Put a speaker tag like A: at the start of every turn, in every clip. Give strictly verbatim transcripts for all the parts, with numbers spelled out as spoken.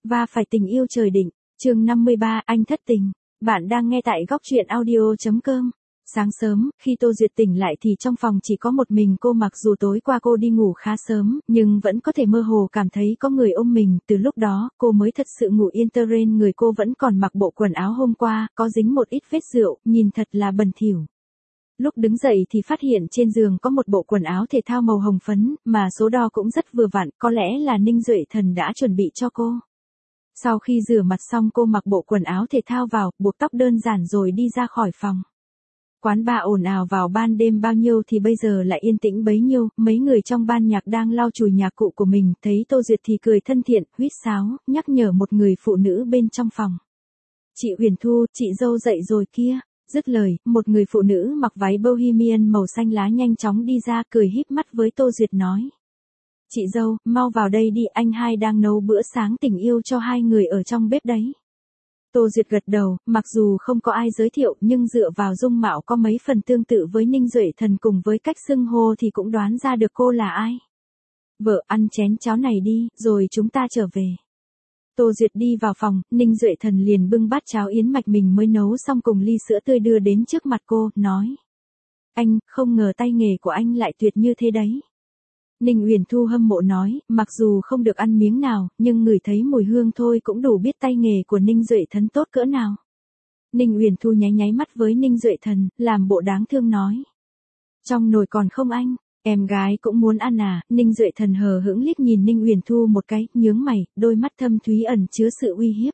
A: Và phải tình yêu trời định, chương năm mươi ba, anh thất tình. Bạn đang nghe tại góc truyện audio.com. Sáng sớm, khi Tô Duyệt tỉnh lại thì trong phòng chỉ có một mình cô, mặc dù tối qua cô đi ngủ khá sớm, nhưng vẫn có thể mơ hồ cảm thấy có người ôm mình. Từ lúc đó, cô mới thật sự ngủ yên. Terrain người cô vẫn còn mặc bộ quần áo hôm qua, có dính một ít vết rượu, nhìn thật là bẩn thỉu. Lúc đứng dậy thì phát hiện trên giường có một bộ quần áo thể thao màu hồng phấn, mà số đo cũng rất vừa vặn, có lẽ là Ninh Duệ Thần đã chuẩn bị cho cô. Sau khi rửa mặt xong, cô mặc bộ quần áo thể thao vào, buộc tóc đơn giản rồi đi ra khỏi phòng. Quán bar ồn ào vào ban đêm bao nhiêu thì bây giờ lại yên tĩnh bấy nhiêu. Mấy người trong ban nhạc đang lau chùi nhạc cụ của mình, thấy Tô Duyệt thì cười thân thiện, huýt sáo, nhắc nhở một người phụ nữ bên trong phòng. Chị Huyền Thu, chị dâu dậy rồi kia. Dứt lời, một người phụ nữ mặc váy bohemian màu xanh lá nhanh chóng đi ra, cười híp mắt với Tô Duyệt nói. Chị dâu, mau vào đây đi, anh hai đang nấu bữa sáng tình yêu cho hai người ở trong bếp đấy. Tô Duyệt gật đầu, mặc dù không có ai giới thiệu nhưng dựa vào dung mạo có mấy phần tương tự với Ninh Duệ Thần cùng với cách xưng hô thì cũng đoán ra được cô là ai. Vợ, ăn chén cháo này đi, rồi chúng ta trở về. Tô Duyệt đi vào phòng, Ninh Duệ Thần liền bưng bát cháo yến mạch mình mới nấu xong cùng ly sữa tươi đưa đến trước mặt cô, nói. Anh, không ngờ tay nghề của anh lại tuyệt như thế đấy. Ninh Uyển Thu hâm mộ nói, mặc dù không được ăn miếng nào, nhưng ngửi thấy mùi hương thôi cũng đủ biết tay nghề của Ninh Duệ Thần tốt cỡ nào. Ninh Uyển Thu nháy nháy mắt với Ninh Duệ Thần, làm bộ đáng thương nói. Trong nồi còn không anh, em gái cũng muốn ăn à? Ninh Duệ Thần hờ hững liếc nhìn Ninh Uyển Thu một cái, nhướng mày, đôi mắt thâm thúy ẩn chứa sự uy hiếp.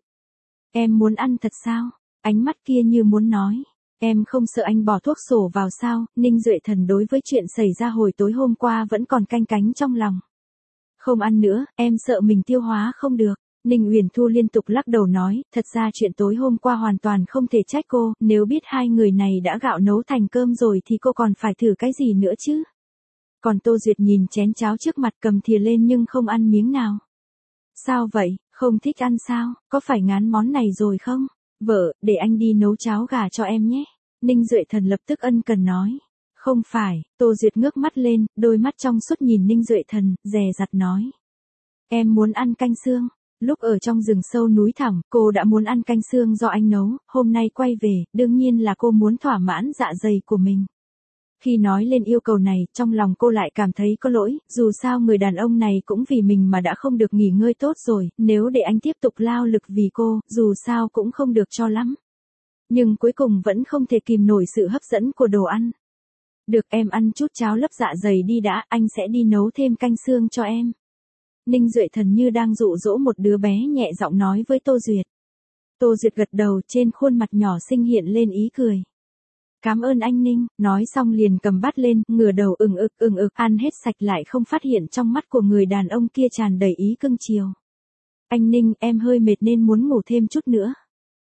A: Em muốn ăn thật sao? Ánh mắt kia như muốn nói. Em không sợ anh bỏ thuốc sổ vào sao? Ninh Duệ Thần đối với chuyện xảy ra hồi tối hôm qua vẫn còn canh cánh trong lòng. Không ăn nữa, em sợ mình tiêu hóa không được. Ninh Uyển Thu liên tục lắc đầu nói, thật ra chuyện tối hôm qua hoàn toàn không thể trách cô, nếu biết hai người này đã gạo nấu thành cơm rồi thì cô còn phải thử cái gì nữa chứ. Còn Tô Duyệt nhìn chén cháo trước mặt cầm thìa lên nhưng không ăn miếng nào. Sao vậy, không thích ăn sao, có phải ngán món này rồi không? Vợ, để anh đi nấu cháo gà cho em nhé. Ninh Duệ Thần lập tức ân cần nói. Không phải, Tô Duyệt ngước mắt lên, đôi mắt trong suốt nhìn Ninh Duệ Thần, dè dặt nói. Em muốn ăn canh xương. Lúc ở trong rừng sâu núi thẳm, cô đã muốn ăn canh xương do anh nấu, hôm nay quay về, đương nhiên là cô muốn thỏa mãn dạ dày của mình. Khi nói lên yêu cầu này, trong lòng cô lại cảm thấy có lỗi, dù sao người đàn ông này cũng vì mình mà đã không được nghỉ ngơi tốt rồi, nếu để anh tiếp tục lao lực vì cô, dù sao cũng không được cho lắm. Nhưng cuối cùng vẫn không thể kìm nổi sự hấp dẫn của đồ ăn. Được, em ăn chút cháo lấp dạ dày đi đã, anh sẽ đi nấu thêm canh xương cho em. Ninh Duệ Thần như đang dụ dỗ một đứa bé nhẹ giọng nói với Tô Duyệt. Tô Duyệt gật đầu, trên khuôn mặt nhỏ xinh hiện lên ý cười. Cảm ơn anh Ninh, nói xong liền cầm bát lên, ngửa đầu ừng ực ừng ực, ăn hết sạch lại không phát hiện trong mắt của người đàn ông kia tràn đầy ý cưng chiều. Anh Ninh, em hơi mệt nên muốn ngủ thêm chút nữa.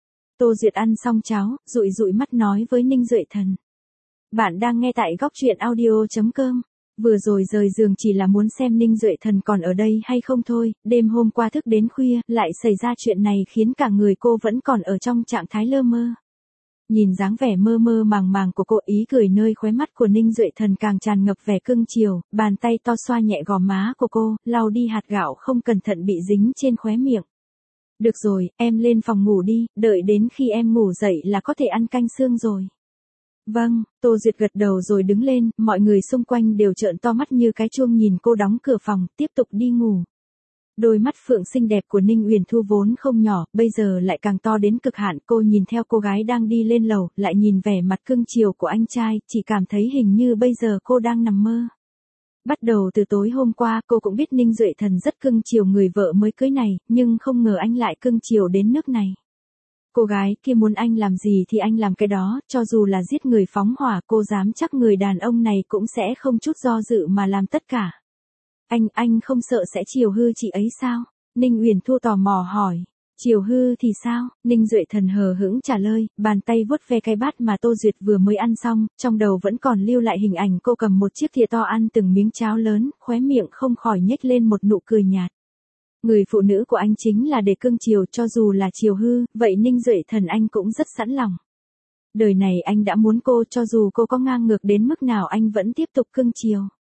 A: Tô Duyệt ăn xong cháo, dụi dụi mắt nói với Ninh Duệ Thần. Bạn đang nghe tại góc truyện audio.com. Vừa rồi rời giường chỉ là muốn xem Ninh Duệ Thần còn ở đây hay không thôi, đêm hôm qua thức đến khuya, lại xảy ra chuyện này khiến cả người cô vẫn còn ở trong trạng thái lơ mơ. Nhìn dáng vẻ mơ mơ màng màng của cô, ý cười nơi khóe mắt của Ninh Duệ Thần càng tràn ngập vẻ cưng chiều, bàn tay to xoa nhẹ gò má của cô, lau đi hạt gạo không cẩn thận bị dính trên khóe miệng. Được rồi, em lên phòng ngủ đi, đợi đến khi em ngủ dậy là có thể ăn canh xương rồi. Vâng, Tô Duyệt gật đầu rồi đứng lên, mọi người xung quanh đều trợn to mắt như cái chuông nhìn cô đóng cửa phòng, tiếp tục đi ngủ. Đôi mắt phượng xinh đẹp của Ninh Uyển Thu vốn không nhỏ, bây giờ lại càng to đến cực hạn, cô nhìn theo cô gái đang đi lên lầu, lại nhìn vẻ mặt cưng chiều của anh trai, chỉ cảm thấy hình như bây giờ cô đang nằm mơ. Bắt đầu từ tối hôm qua cô cũng biết Ninh Duệ Thần rất cưng chiều người vợ mới cưới này, nhưng không ngờ anh lại cưng chiều đến nước này. Cô gái kia muốn anh làm gì thì anh làm cái đó, cho dù là giết người phóng hỏa cô dám chắc người đàn ông này cũng sẽ không chút do dự mà làm tất cả. Anh, anh không sợ sẽ chiều hư chị ấy sao? Ninh Uyển Thu tò mò hỏi. Chiều hư thì sao? Ninh Duệ Thần hờ hững trả lời, bàn tay vuốt ve cái bát mà Tô Duyệt vừa mới ăn xong, trong đầu vẫn còn lưu lại hình ảnh cô cầm một chiếc thìa to ăn từng miếng cháo lớn, khóe miệng không khỏi nhếch lên một nụ cười nhạt. Người phụ nữ của anh chính là để cưng chiều, cho dù là chiều hư, vậy Ninh Duệ Thần anh cũng rất sẵn lòng. Đời này anh đã muốn cô, cho dù cô có ngang ngược đến mức nào anh vẫn tiếp tục cưng chiều.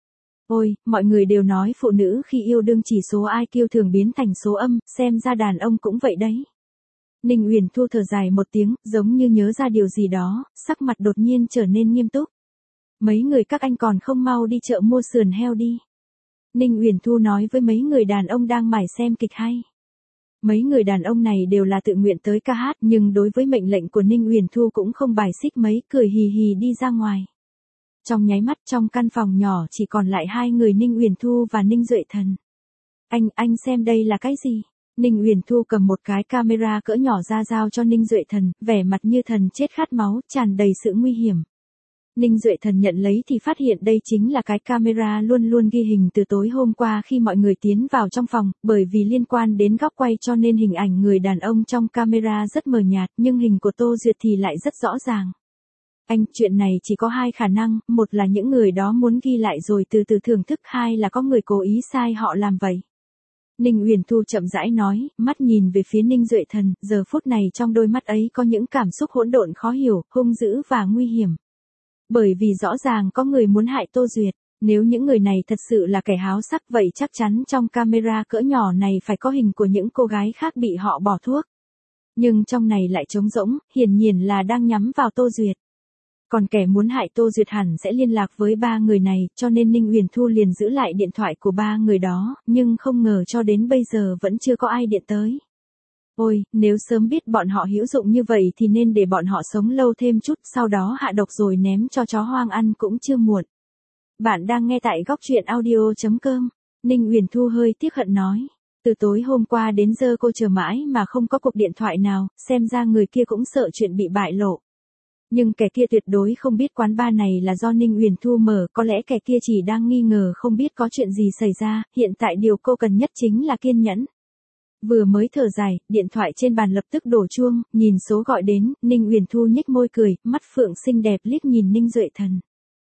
A: Ôi, mọi người đều nói phụ nữ khi yêu đương chỉ số i kiu thường biến thành số âm, xem ra đàn ông cũng vậy đấy. Ninh Uyển Thu thở dài một tiếng, giống như nhớ ra điều gì đó, sắc mặt đột nhiên trở nên nghiêm túc. Mấy người các anh còn không mau đi chợ mua sườn heo đi. Ninh Uyển Thu nói với mấy người đàn ông đang mải xem kịch hay. Mấy người đàn ông này đều là tự nguyện tới ca hát, nhưng đối với mệnh lệnh của Ninh Uyển Thu cũng không bài xích mấy, cười hì hì đi ra ngoài. Trong nháy mắt trong căn phòng nhỏ chỉ còn lại hai người Ninh Uyển Thu và Ninh Duệ Thần. Anh, anh xem đây là cái gì? Ninh Uyển Thu cầm một cái camera cỡ nhỏ ra giao cho Ninh Duệ Thần, vẻ mặt như thần chết khát máu, tràn đầy sự nguy hiểm. Ninh Duệ Thần nhận lấy thì phát hiện đây chính là cái camera luôn luôn ghi hình từ tối hôm qua khi mọi người tiến vào trong phòng, bởi vì liên quan đến góc quay cho nên hình ảnh người đàn ông trong camera rất mờ nhạt, nhưng hình của Tô Duyệt thì lại rất rõ ràng. Anh, chuyện này chỉ có hai khả năng, một là những người đó muốn ghi lại rồi từ từ thưởng thức, hai là có người cố ý sai họ làm vậy. Ninh Uyển Thu chậm rãi nói, mắt nhìn về phía Ninh Duệ Thần, giờ phút này trong đôi mắt ấy có những cảm xúc hỗn độn khó hiểu, hung dữ và nguy hiểm. Bởi vì rõ ràng có người muốn hại Tô Duyệt, nếu những người này thật sự là kẻ háo sắc vậy chắc chắn trong camera cỡ nhỏ này phải có hình của những cô gái khác bị họ bỏ thuốc. Nhưng trong này lại trống rỗng, hiển nhiên là đang nhắm vào Tô Duyệt. Còn kẻ muốn hại Tô Duyệt hẳn sẽ liên lạc với ba người này, cho nên Ninh Uyển Thu liền giữ lại điện thoại của ba người đó, nhưng không ngờ cho đến bây giờ vẫn chưa có ai điện tới. Ôi, nếu sớm biết bọn họ hữu dụng như vậy thì nên để bọn họ sống lâu thêm chút, sau đó hạ độc rồi ném cho chó hoang ăn cũng chưa muộn. Bạn đang nghe tại góc truyện audio chấm com. Ninh Uyển Thu hơi tiếc hận nói. Từ tối hôm qua đến giờ cô chờ mãi mà không có cuộc điện thoại nào, xem ra người kia cũng sợ chuyện bị bại lộ. Nhưng kẻ kia tuyệt đối không biết quán bar này là do Ninh Uyển Thu mở, có lẽ kẻ kia chỉ đang nghi ngờ không biết có chuyện gì xảy ra, hiện tại điều cô cần nhất chính là kiên nhẫn. Vừa mới thở dài, điện thoại trên bàn lập tức đổ chuông, nhìn số gọi đến, Ninh Uyển Thu nhếch môi cười, mắt phượng xinh đẹp liếc nhìn Ninh Duệ Thần.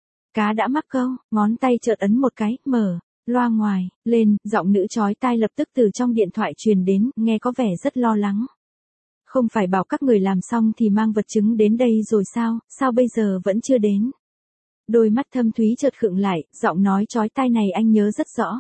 A: Cá đã mắc câu, ngón tay chợt ấn một cái, mở, loa ngoài, lên, giọng nữ chói tai lập tức từ trong điện thoại truyền đến, nghe có vẻ rất lo lắng. Không phải bảo các người làm xong thì mang vật chứng đến đây rồi sao, sao bây giờ vẫn chưa đến? Đôi mắt thâm thúy chợt khựng lại, giọng nói chói tai này anh nhớ rất rõ.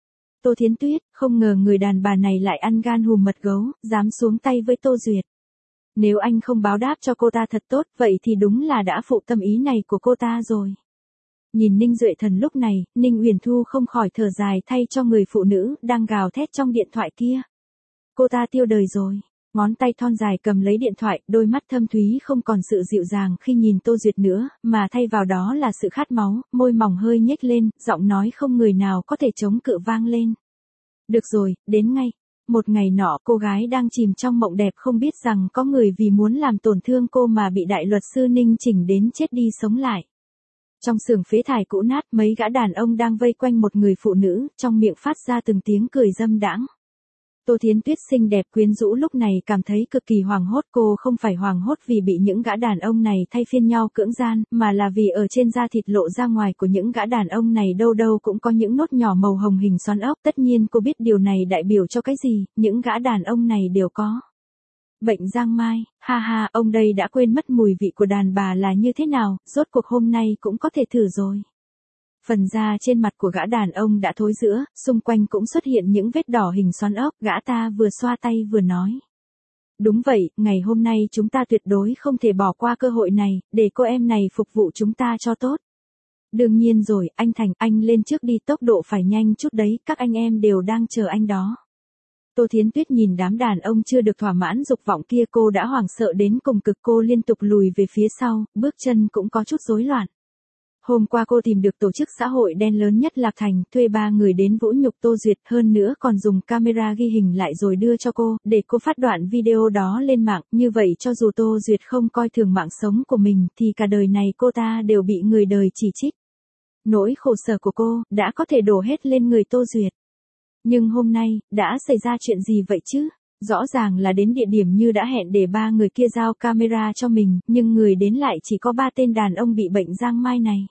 A: Tô Thiến Tuyết, không ngờ người đàn bà này lại ăn gan hùm mật gấu, dám xuống tay với Tô Duyệt. Nếu anh không báo đáp cho cô ta thật tốt, vậy thì đúng là đã phụ tâm ý này của cô ta rồi. Nhìn Ninh Duệ Thần lúc này, Ninh Uyển Thu không khỏi thở dài thay cho người phụ nữ đang gào thét trong điện thoại kia. Cô ta tiêu đời rồi. Ngón tay thon dài cầm lấy điện thoại, đôi mắt thâm thúy không còn sự dịu dàng khi nhìn Tô Duyệt nữa, mà thay vào đó là sự khát máu, môi mỏng hơi nhếch lên, giọng nói không người nào có thể chống cự vang lên. Được rồi, đến ngay. Một ngày nọ cô gái đang chìm trong mộng đẹp không biết rằng có người vì muốn làm tổn thương cô mà bị đại luật sư Ninh chỉnh đến chết đi sống lại. Trong xưởng phế thải cũ nát mấy gã đàn ông đang vây quanh một người phụ nữ, trong miệng phát ra từng tiếng cười dâm đãng. Tô Thiến Tuyết xinh đẹp quyến rũ lúc này cảm thấy cực kỳ hoảng hốt, cô không phải hoảng hốt vì bị những gã đàn ông này thay phiên nhau cưỡng gian, mà là vì ở trên da thịt lộ ra ngoài của những gã đàn ông này đâu đâu cũng có những nốt nhỏ màu hồng hình xoắn ốc, tất nhiên cô biết điều này đại biểu cho cái gì, những gã đàn ông này đều có bệnh giang mai, ha ha, ông đây đã quên mất mùi vị của đàn bà là như thế nào, rốt cuộc hôm nay cũng có thể thử rồi. Phần da trên mặt của gã đàn ông đã thối rữa, xung quanh cũng xuất hiện những vết đỏ hình xoắn ốc, gã ta vừa xoa tay vừa nói. Đúng vậy, ngày hôm nay chúng ta tuyệt đối không thể bỏ qua cơ hội này, để cô em này phục vụ chúng ta cho tốt. Đương nhiên rồi, anh Thành, anh lên trước đi, tốc độ phải nhanh chút đấy, các anh em đều đang chờ anh đó. Tô Thiến Tuyết nhìn đám đàn ông chưa được thỏa mãn dục vọng kia, cô đã hoảng sợ đến cùng cực, cô liên tục lùi về phía sau, bước chân cũng có chút rối loạn. Hôm qua cô tìm được tổ chức xã hội đen lớn nhất Lạc Thành, thuê ba người đến vũ nhục Tô Duyệt, hơn nữa còn dùng camera ghi hình lại rồi đưa cho cô, để cô phát đoạn video đó lên mạng, như vậy cho dù Tô Duyệt không coi thường mạng sống của mình, thì cả đời này cô ta đều bị người đời chỉ trích. Nỗi khổ sở của cô, đã có thể đổ hết lên người Tô Duyệt. Nhưng hôm nay, đã xảy ra chuyện gì vậy chứ? Rõ ràng là đến địa điểm như đã hẹn để ba người kia giao camera cho mình, nhưng người đến lại chỉ có ba tên đàn ông bị bệnh giang mai này.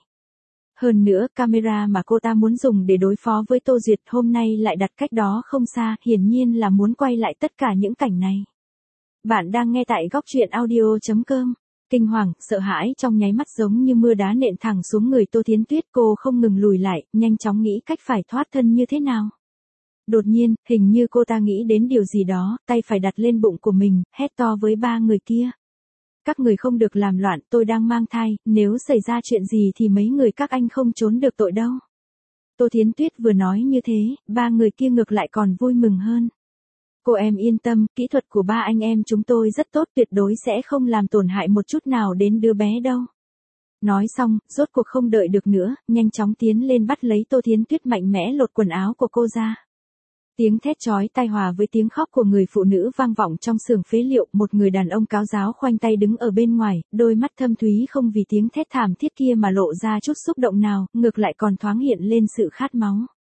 A: Hơn nữa, camera mà cô ta muốn dùng để đối phó với Tô Duyệt hôm nay lại đặt cách đó không xa, hiển nhiên là muốn quay lại tất cả những cảnh này. Bạn đang nghe tại góc truyện audio chấm com. Kinh hoàng, sợ hãi trong nháy mắt giống như mưa đá nện thẳng xuống người Tô Thiến Tuyết, cô không ngừng lùi lại, nhanh chóng nghĩ cách phải thoát thân như thế nào. Đột nhiên, hình như cô ta nghĩ đến điều gì đó, tay phải đặt lên bụng của mình, hét to với ba người kia. Các người không được làm loạn, tôi đang mang thai, nếu xảy ra chuyện gì thì mấy người các anh không trốn được tội đâu. Tô Thiến Tuyết vừa nói như thế, ba người kia ngược lại còn vui mừng hơn. Cô em yên tâm, kỹ thuật của ba anh em chúng tôi rất tốt, tuyệt đối sẽ không làm tổn hại một chút nào đến đứa bé đâu. Nói xong, rốt cuộc không đợi được nữa, nhanh chóng tiến lên bắt lấy Tô Thiến Tuyết, mạnh mẽ lột quần áo của cô ra. Tiếng thét chói tai hòa với tiếng khóc của người phụ nữ vang vọng trong xưởng phế liệu, một người đàn ông cáo giáo khoanh tay đứng ở bên ngoài, đôi mắt thâm thúy không vì tiếng thét thảm thiết kia mà lộ ra chút xúc động nào, ngược lại còn thoáng hiện lên sự khát máu.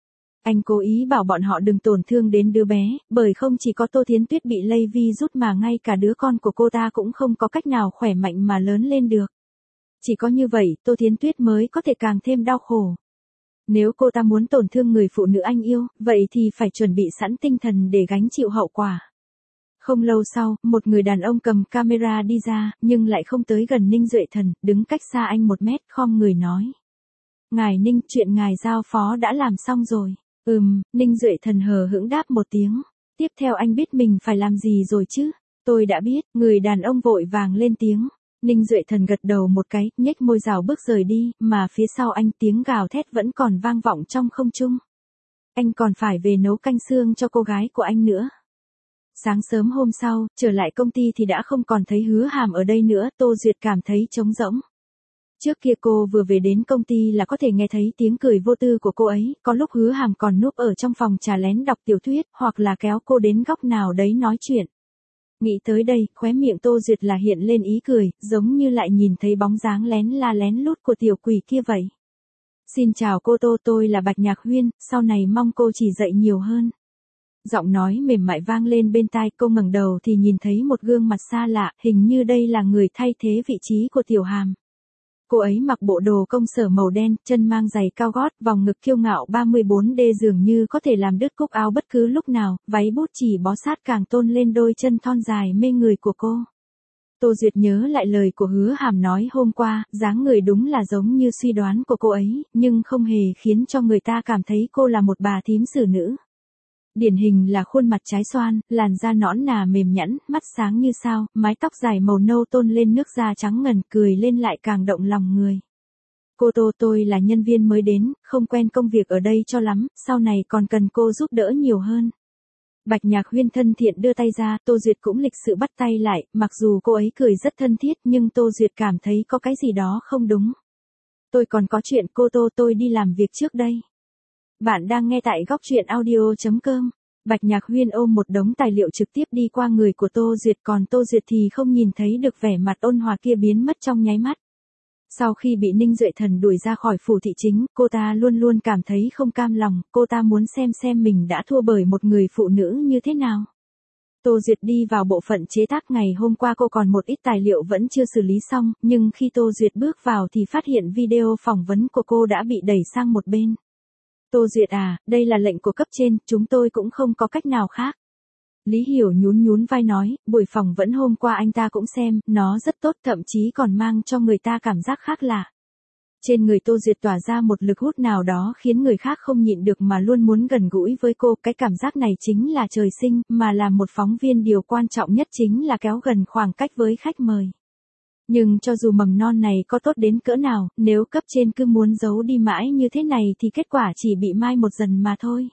A: Anh cố ý bảo bọn họ đừng tổn thương đến đứa bé, bởi không chỉ có Tô Thiến Tuyết bị lây virus mà ngay cả đứa con của cô ta cũng không có cách nào khỏe mạnh mà lớn lên được. Chỉ có như vậy, Tô Thiến Tuyết mới có thể càng thêm đau khổ. Nếu cô ta muốn tổn thương người phụ nữ anh yêu, vậy thì phải chuẩn bị sẵn tinh thần để gánh chịu hậu quả. Không lâu sau, một người đàn ông cầm camera đi ra, nhưng lại không tới gần Ninh Duệ Thần, đứng cách xa anh một mét, khom người nói. Ngài Ninh, chuyện ngài giao phó đã làm xong rồi. Ừm, Ninh Duệ Thần hờ hững đáp một tiếng. Tiếp theo anh biết mình phải làm gì rồi chứ? Tôi đã biết, người đàn ông vội vàng lên tiếng. Ninh Duệ Thần gật đầu một cái, nhếch môi rào bước rời đi, mà phía sau anh tiếng gào thét vẫn còn vang vọng trong không trung. Anh còn phải về nấu canh xương cho cô gái của anh nữa. Sáng sớm hôm sau, trở lại công ty thì đã không còn thấy Hứa Hàm ở đây nữa, Tô Duyệt cảm thấy trống rỗng. Trước kia cô vừa về đến công ty là có thể nghe thấy tiếng cười vô tư của cô ấy, có lúc Hứa Hàm còn núp ở trong phòng trà lén đọc tiểu thuyết, hoặc là kéo cô đến góc nào đấy nói chuyện. Nghĩ tới đây, khóe miệng Tô Duyệt là hiện lên ý cười, giống như lại nhìn thấy bóng dáng lén la lén lút của tiểu quỷ kia vậy. Xin chào cô Tô, tôi là Bạch Nhạc Huyên, sau này mong cô chỉ dạy nhiều hơn. Giọng nói mềm mại vang lên bên tai, cô ngẩng đầu thì nhìn thấy một gương mặt xa lạ, hình như đây là người thay thế vị trí của Tiểu Hàm. Cô ấy mặc bộ đồ công sở màu đen, chân mang giày cao gót, vòng ngực kiêu ngạo ba mươi bốn D dường như có thể làm đứt cúc áo bất cứ lúc nào, váy bút chỉ bó sát càng tôn lên đôi chân thon dài mê người của cô. Tô Duyệt nhớ lại lời của Hứa Hàm nói hôm qua, dáng người đúng là giống như suy đoán của cô ấy, nhưng không hề khiến cho người ta cảm thấy cô là một bà thím xử nữ. Điển hình là khuôn mặt trái xoan, làn da nõn nà mềm nhẵn, mắt sáng như sao, mái tóc dài màu nâu tôn lên nước da trắng ngần, cười lên lại càng động lòng người. Cô Tô, tôi là nhân viên mới đến, không quen công việc ở đây cho lắm, sau này còn cần cô giúp đỡ nhiều hơn. Bạch Nhạc Huyên thân thiện đưa tay ra, Tô Duyệt cũng lịch sự bắt tay lại, mặc dù cô ấy cười rất thân thiết nhưng Tô Duyệt cảm thấy có cái gì đó không đúng. Tôi còn có chuyện, cô Tô, tôi đi làm việc trước đây. Bạn đang nghe tại góc truyện audio chấm com. Bạch Nhạc Huyên ôm một đống tài liệu trực tiếp đi qua người của Tô Duyệt, còn Tô Duyệt thì không nhìn thấy được vẻ mặt ôn hòa kia biến mất trong nháy mắt. Sau khi bị Ninh Duệ Thần đuổi ra khỏi phủ thị chính, cô ta luôn luôn cảm thấy không cam lòng, cô ta muốn xem xem mình đã thua bởi một người phụ nữ như thế nào. Tô Duyệt đi vào bộ phận chế tác, ngày hôm qua cô còn một ít tài liệu vẫn chưa xử lý xong, nhưng khi Tô Duyệt bước vào thì phát hiện video phỏng vấn của cô đã bị đẩy sang một bên. Tô Duyệt à, đây là lệnh của cấp trên, chúng tôi cũng không có cách nào khác. Lý Hiểu nhún nhún vai nói, buổi phỏng vấn hôm qua anh ta cũng xem, nó rất tốt, thậm chí còn mang cho người ta cảm giác khác lạ. Trên người Tô Duyệt tỏa ra một lực hút nào đó khiến người khác không nhịn được mà luôn muốn gần gũi với cô, cái cảm giác này chính là trời sinh, mà làm một phóng viên điều quan trọng nhất chính là kéo gần khoảng cách với khách mời. Nhưng cho dù mầm non này có tốt đến cỡ nào, nếu cấp trên cứ muốn giấu đi mãi như thế này thì kết quả chỉ bị mai một dần mà thôi.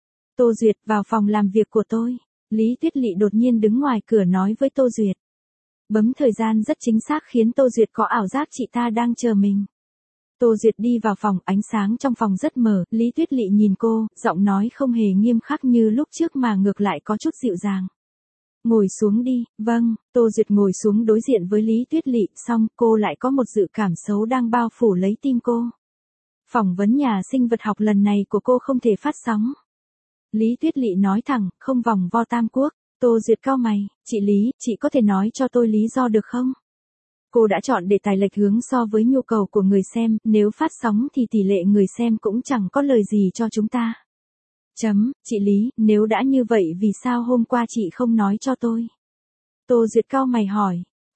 A: Tô Duyệt, vào phòng làm việc của tôi. Lý Tuyết Lị đột nhiên đứng ngoài cửa nói với Tô Duyệt. Bấm thời gian rất chính xác khiến Tô Duyệt có ảo giác chị ta đang chờ mình. Tô Duyệt đi vào phòng, ánh sáng trong phòng rất mờ, Lý Tuyết Lị nhìn cô, giọng nói không hề nghiêm khắc như lúc trước mà ngược lại có chút dịu dàng. Ngồi xuống đi, vâng, Tô Duyệt ngồi xuống đối diện với Lý Tuyết Lị, xong cô lại có một dự cảm xấu đang bao phủ lấy tim cô. Phỏng vấn nhà sinh vật học lần này của cô không thể phát sóng. Lý Tuyết Lị nói thẳng, không vòng vo tam quốc. Tô Duyệt cau mày, chị Lý, chị có thể nói cho tôi lý do được không? Cô đã chọn đề tài lệch hướng so với nhu cầu của người xem, nếu phát sóng thì tỷ lệ người xem cũng chẳng có lời gì cho chúng ta. Chấm, chị Lý, nếu đã như vậy vì sao hôm qua chị không nói cho tôi? Tô Duyệt cau mày hỏi,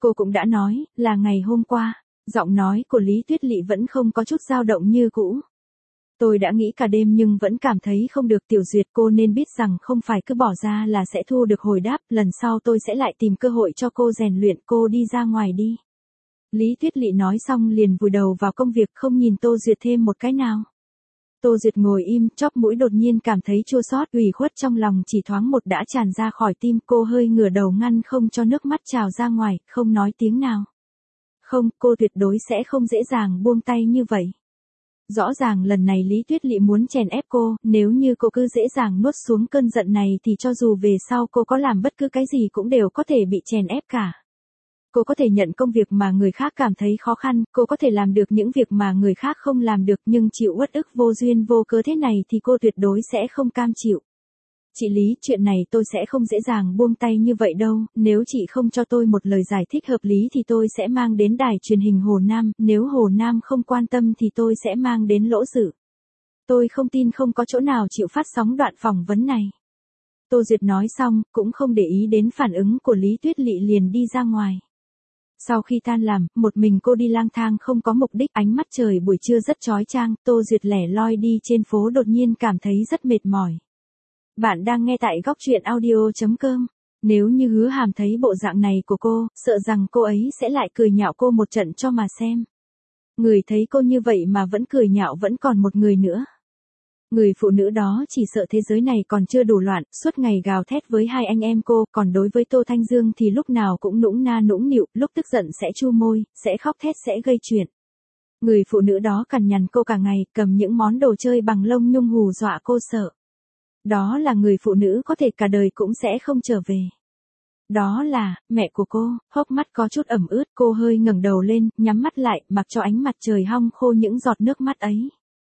A: Cô cũng đã nói, là ngày hôm qua. Giọng nói của Lý Tuyết Lị vẫn không có chút dao động như cũ. Tôi đã nghĩ cả đêm nhưng vẫn cảm thấy không được. Tiểu Duyệt, cô nên biết rằng không phải cứ bỏ ra là sẽ thu được hồi đáp, lần sau tôi sẽ lại tìm cơ hội cho cô rèn luyện, cô đi ra ngoài đi. Lý Tuyết Lị nói xong liền vùi đầu vào công việc không nhìn Tô Duyệt thêm một cái nào. Tô Duyệt ngồi im, chóp mũi đột nhiên cảm thấy chua xót, ủy khuất trong lòng chỉ thoáng một đã tràn ra khỏi tim, cô hơi ngửa đầu ngăn không cho nước mắt trào ra ngoài, không nói tiếng nào. Không, cô tuyệt đối sẽ không dễ dàng buông tay như vậy. Rõ ràng lần này Lý Tuyết Lị muốn chèn ép cô, nếu như cô cứ dễ dàng nuốt xuống cơn giận này thì cho dù về sau cô có làm bất cứ cái gì cũng đều có thể bị chèn ép cả. Cô có thể nhận công việc mà người khác cảm thấy khó khăn, cô có thể làm được những việc mà người khác không làm được, nhưng chịu uất ức vô duyên vô cớ thế này thì cô tuyệt đối sẽ không cam chịu. Chị Lý, chuyện này tôi sẽ không dễ dàng buông tay như vậy đâu, nếu chị không cho tôi một lời giải thích hợp lý thì tôi sẽ mang đến đài truyền hình Hồ Nam, nếu Hồ Nam không quan tâm thì tôi sẽ mang đến Lỗ Dự. Tôi không tin không có chỗ nào chịu phát sóng đoạn phỏng vấn này. Tô Duyệt nói xong, cũng không để ý đến phản ứng của Lý Tuyết Lị liền đi ra ngoài. Sau khi tan làm, một mình cô đi lang thang không có mục đích, ánh mắt trời buổi trưa rất chói chang, Tô Duyệt lẻ loi đi trên phố đột nhiên cảm thấy rất mệt mỏi. Bạn đang nghe tại góc truyện audio chấm com. Nếu như Hứa Hàm thấy bộ dạng này của cô, sợ rằng cô ấy sẽ lại cười nhạo cô một trận cho mà xem. Người thấy cô như vậy mà vẫn cười nhạo vẫn còn một người nữa. Người phụ nữ đó chỉ sợ thế giới này còn chưa đủ loạn, suốt ngày gào thét với hai anh em cô, còn đối với Tô Thanh Dương thì lúc nào cũng nũng na nũng nịu, lúc tức giận sẽ chu môi, sẽ khóc thét sẽ gây chuyện. Người phụ nữ đó cằn nhằn cô cả ngày, cầm những món đồ chơi bằng lông nhung hù dọa cô sợ. Đó là người phụ nữ có thể cả đời cũng sẽ không trở về. Đó là, mẹ của cô, hốc mắt có chút ẩm ướt, cô hơi ngẩng đầu lên, nhắm mắt lại, mặc cho ánh mặt trời hong khô những giọt nước mắt ấy.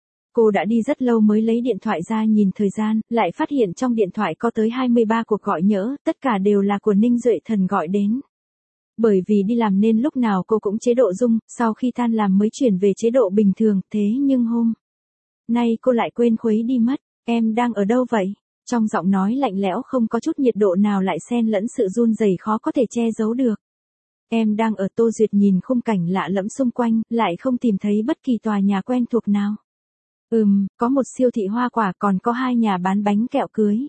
A: Cô đã đi rất lâu mới lấy điện thoại ra nhìn thời gian, lại phát hiện trong điện thoại có tới hai mươi ba cuộc gọi nhỡ, tất cả đều là của Ninh Duệ Thần gọi đến. Bởi vì đi làm nên lúc nào cô cũng chế độ rung, sau khi tan làm mới chuyển về chế độ bình thường, thế nhưng hôm nay cô lại quên khuấy đi mất. Em đang ở đâu vậy? Trong giọng nói lạnh lẽo không có chút nhiệt độ nào lại xen lẫn sự run rẩy khó có thể che giấu được. Em đang ở. Tô Duyệt nhìn khung cảnh lạ lẫm xung quanh, lại không tìm thấy bất kỳ tòa nhà quen thuộc nào. Ừm, có một siêu thị hoa quả, còn có hai nhà bán bánh kẹo cưới.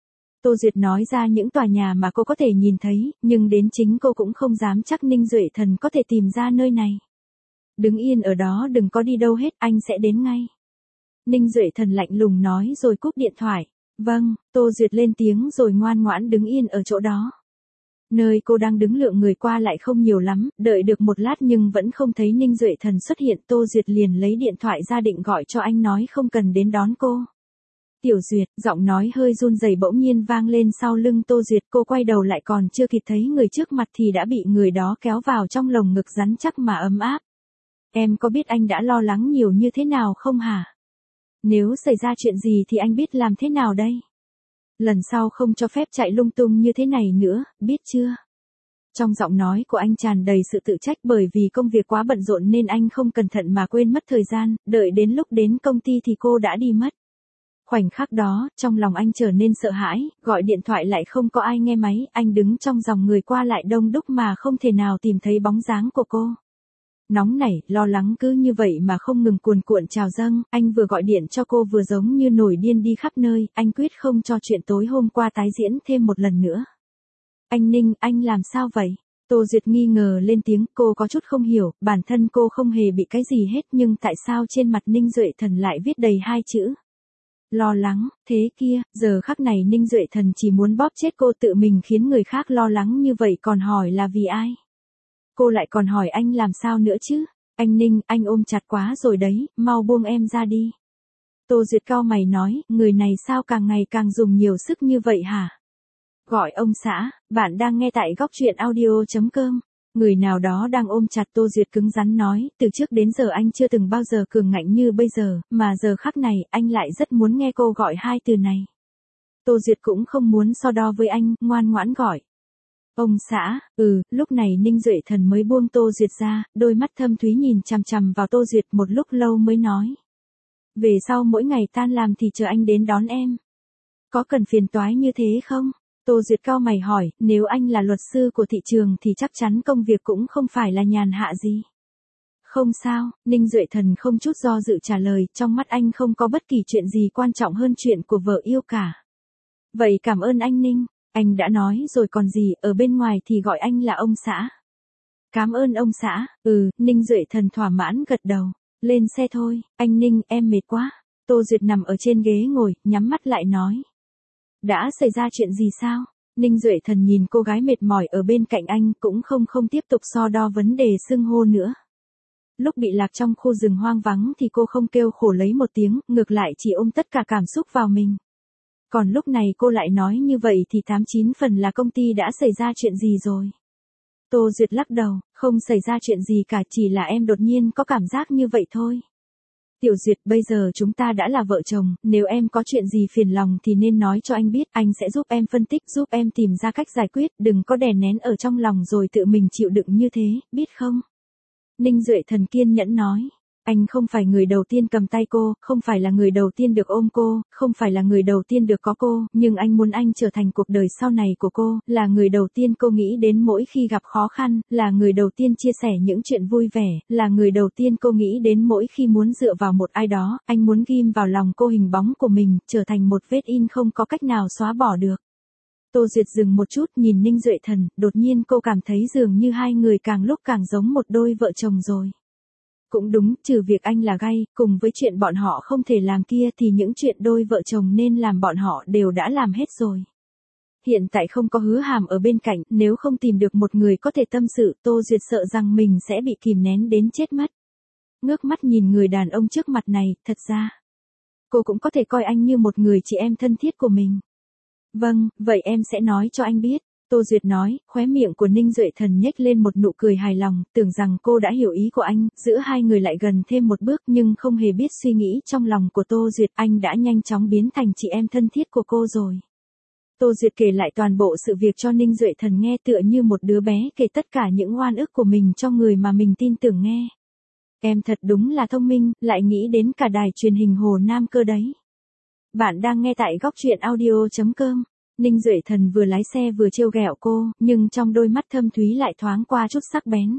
A: Tô Duyệt nói ra những tòa nhà mà cô có thể nhìn thấy, nhưng đến chính cô cũng không dám chắc Ninh Duệ Thần có thể tìm ra nơi này. Đứng yên ở đó, đừng có đi đâu hết, anh sẽ đến ngay. Ninh Duệ Thần lạnh lùng nói rồi cúp điện thoại. Vâng, Tô Duyệt lên tiếng rồi ngoan ngoãn đứng yên ở chỗ đó. Nơi cô đang đứng lượng người qua lại không nhiều lắm, đợi được một lát nhưng vẫn không thấy Ninh Duệ Thần xuất hiện, Tô Duyệt liền lấy điện thoại ra định gọi cho anh nói không cần đến đón cô. Tiểu Duyệt, giọng nói hơi run rẩy bỗng nhiên vang lên sau lưng Tô Duyệt, cô quay đầu lại còn chưa kịp thấy người trước mặt thì đã bị người đó kéo vào trong lồng ngực rắn chắc mà ấm áp. Em có biết anh đã lo lắng nhiều như thế nào không hả? Nếu xảy ra chuyện gì thì anh biết làm thế nào đây? Lần sau không cho phép chạy lung tung như thế này nữa, biết chưa? Trong giọng nói của anh tràn đầy sự tự trách, bởi vì công việc quá bận rộn nên anh không cẩn thận mà quên mất thời gian, đợi đến lúc đến công ty thì cô đã đi mất. Khoảnh khắc đó, trong lòng anh trở nên sợ hãi, gọi điện thoại lại không có ai nghe máy, anh đứng trong dòng người qua lại đông đúc mà không thể nào tìm thấy bóng dáng của cô. Nóng nảy, lo lắng cứ như vậy mà không ngừng cuồn cuộn trào dâng, anh vừa gọi điện cho cô vừa giống như nổi điên đi khắp nơi, anh quyết không cho chuyện tối hôm qua tái diễn thêm một lần nữa. Anh Ninh, anh làm sao vậy? Tô Duyệt nghi ngờ lên tiếng, cô có chút không hiểu, bản thân cô không hề bị cái gì hết nhưng tại sao trên mặt Ninh Duệ Thần lại viết đầy hai chữ. Lo lắng, thế kia, giờ khắc này Ninh Duệ Thần chỉ muốn bóp chết cô, tự mình khiến người khác lo lắng như vậy còn hỏi là vì ai? Cô lại còn hỏi anh làm sao nữa chứ? Anh Ninh, anh ôm chặt quá rồi đấy, mau buông em ra đi. Tô Duyệt cau mày nói, người này sao càng ngày càng dùng nhiều sức như vậy hả? Gọi ông xã, bạn đang nghe tại góc truyện audio chấm com. Người nào đó đang ôm chặt Tô Duyệt cứng rắn nói, từ trước đến giờ anh chưa từng bao giờ cường ngạnh như bây giờ, mà giờ khắc này anh lại rất muốn nghe cô gọi hai từ này. Tô Duyệt cũng không muốn so đo với anh, ngoan ngoãn gọi. Ông xã, ừ, lúc này Ninh Duệ Thần mới buông Tô Duyệt ra, đôi mắt thâm thúy nhìn chằm chằm vào Tô Duyệt một lúc lâu mới nói. Về sau mỗi ngày tan làm thì chờ anh đến đón em. Có cần phiền toái như thế không? Tô Duyệt cau mày hỏi, nếu anh là luật sư của thị trường thì chắc chắn công việc cũng không phải là nhàn hạ gì. Không sao, Ninh Duệ Thần không chút do dự trả lời, trong mắt anh không có bất kỳ chuyện gì quan trọng hơn chuyện của vợ yêu cả. Vậy cảm ơn anh Ninh, anh đã nói rồi còn gì, ở bên ngoài thì gọi anh là ông xã. Cảm ơn ông xã, ừ, Ninh Duệ Thần thỏa mãn gật đầu. Lên xe thôi, anh Ninh, em mệt quá. Tô Duyệt nằm ở trên ghế ngồi, nhắm mắt lại nói. Đã xảy ra chuyện gì sao? Ninh Duệ Thần nhìn cô gái mệt mỏi ở bên cạnh anh cũng không không tiếp tục so đo vấn đề xưng hô nữa. Lúc bị lạc trong khu rừng hoang vắng thì cô không kêu khổ lấy một tiếng, ngược lại chỉ ôm tất cả cảm xúc vào mình. Còn lúc này cô lại nói như vậy thì tám chín phần là công ty đã xảy ra chuyện gì rồi. Tô Duyệt lắc đầu, không xảy ra chuyện gì cả, chỉ là em đột nhiên có cảm giác như vậy thôi. Tiểu Duyệt, bây giờ chúng ta đã là vợ chồng, nếu em có chuyện gì phiền lòng thì nên nói cho anh biết, anh sẽ giúp em phân tích, giúp em tìm ra cách giải quyết, đừng có đè nén ở trong lòng rồi tự mình chịu đựng như thế, biết không? Ninh Duệ Thần kiên nhẫn nói. Anh không phải người đầu tiên cầm tay cô, không phải là người đầu tiên được ôm cô, không phải là người đầu tiên được có cô, nhưng anh muốn anh trở thành cuộc đời sau này của cô, là người đầu tiên cô nghĩ đến mỗi khi gặp khó khăn, là người đầu tiên chia sẻ những chuyện vui vẻ, là người đầu tiên cô nghĩ đến mỗi khi muốn dựa vào một ai đó, anh muốn ghim vào lòng cô hình bóng của mình, trở thành một vết in không có cách nào xóa bỏ được. Tô Duyệt dừng một chút nhìn Ninh Duệ Thần, đột nhiên cô cảm thấy dường như hai người càng lúc càng giống một đôi vợ chồng rồi. Cũng đúng, trừ việc anh là gay, cùng với chuyện bọn họ không thể làm kia thì những chuyện đôi vợ chồng nên làm bọn họ đều đã làm hết rồi. Hiện tại không có Hứa Hàm ở bên cạnh, nếu không tìm được một người có thể tâm sự, Tô Duyệt sợ rằng mình sẽ bị kìm nén đến chết mất. Ngước mắt nhìn người đàn ông trước mặt này, thật ra, cô cũng có thể coi anh như một người chị em thân thiết của mình. Vâng, vậy em sẽ nói cho anh biết. Tô Duyệt nói, khóe miệng của Ninh Duệ Thần nhếch lên một nụ cười hài lòng, tưởng rằng cô đã hiểu ý của anh, giữa hai người lại gần thêm một bước nhưng không hề biết suy nghĩ trong lòng của Tô Duyệt, anh đã nhanh chóng biến thành chị em thân thiết của cô rồi. Tô Duyệt kể lại toàn bộ sự việc cho Ninh Duệ Thần nghe tựa như một đứa bé kể tất cả những oan ức của mình cho người mà mình tin tưởng nghe. Em thật đúng là thông minh, lại nghĩ đến cả đài truyền hình Hồ Nam cơ đấy. Bạn đang nghe tại góc truyện audio chấm com. Ninh Duệ Thần vừa lái xe vừa trêu ghẹo cô, nhưng trong đôi mắt thâm thúy lại thoáng qua chút sắc bén.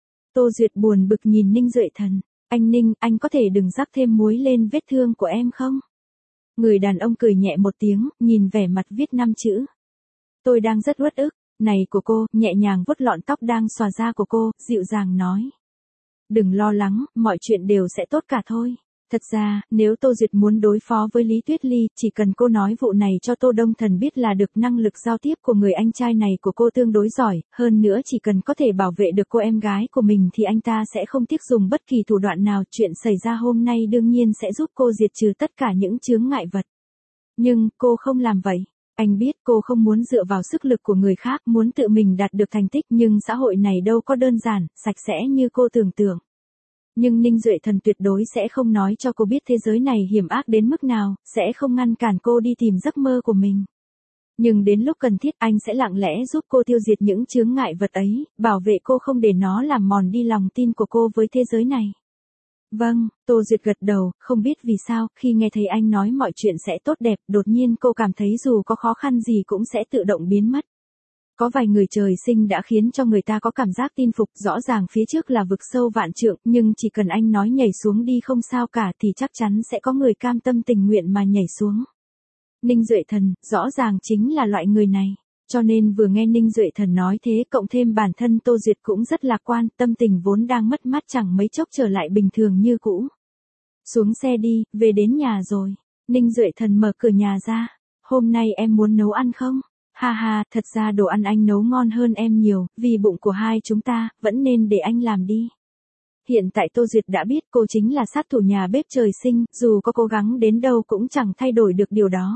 A: Tô Duyệt buồn bực nhìn Ninh Duệ Thần. Anh Ninh, anh có thể đừng rắc thêm muối lên vết thương của em không? Người đàn ông cười nhẹ một tiếng, nhìn vẻ mặt viết năm chữ. Tôi đang rất uất ức, này của cô, nhẹ nhàng vuốt lọn tóc đang xòa ra của cô, dịu dàng nói. Đừng lo lắng, mọi chuyện đều sẽ tốt cả thôi. Thật ra, nếu Tô Duyệt muốn đối phó với Lý Tuyết Ly, chỉ cần cô nói vụ này cho Tô Đông Thần biết là được, năng lực giao tiếp của người anh trai này của cô tương đối giỏi, hơn nữa chỉ cần có thể bảo vệ được cô em gái của mình thì anh ta sẽ không tiếc dùng bất kỳ thủ đoạn nào, chuyện xảy ra hôm nay đương nhiên sẽ giúp cô diệt trừ tất cả những chướng ngại vật. Nhưng, cô không làm vậy. Anh biết cô không muốn dựa vào sức lực của người khác, muốn tự mình đạt được thành tích, nhưng xã hội này đâu có đơn giản, sạch sẽ như cô tưởng tượng. Nhưng Ninh Duệ Thần tuyệt đối sẽ không nói cho cô biết thế giới này hiểm ác đến mức nào, sẽ không ngăn cản cô đi tìm giấc mơ của mình. Nhưng đến lúc cần thiết anh sẽ lặng lẽ giúp cô tiêu diệt những chướng ngại vật ấy, bảo vệ cô không để nó làm mòn đi lòng tin của cô với thế giới này. Vâng, Tô Duyệt gật đầu, không biết vì sao, khi nghe thấy anh nói mọi chuyện sẽ tốt đẹp, đột nhiên cô cảm thấy dù có khó khăn gì cũng sẽ tự động biến mất. Có vài người trời sinh đã khiến cho người ta có cảm giác tin phục, rõ ràng phía trước là vực sâu vạn trượng, nhưng chỉ cần anh nói nhảy xuống đi không sao cả thì chắc chắn sẽ có người cam tâm tình nguyện mà nhảy xuống. Ninh Duệ Thần, rõ ràng chính là loại người này. Cho nên vừa nghe Ninh Duệ Thần nói thế, cộng thêm bản thân Tô Duyệt cũng rất lạc quan, tâm tình vốn đang mất mát chẳng mấy chốc trở lại bình thường như cũ. Xuống xe đi, về đến nhà rồi. Ninh Duệ Thần mở cửa nhà ra. Hôm nay em muốn nấu ăn không? Ha ha, thật ra đồ ăn anh nấu ngon hơn em nhiều, vì bụng của hai chúng ta, vẫn nên để anh làm đi. Hiện tại Tô Duyệt đã biết cô chính là sát thủ nhà bếp trời sinh, dù có cố gắng đến đâu cũng chẳng thay đổi được điều đó.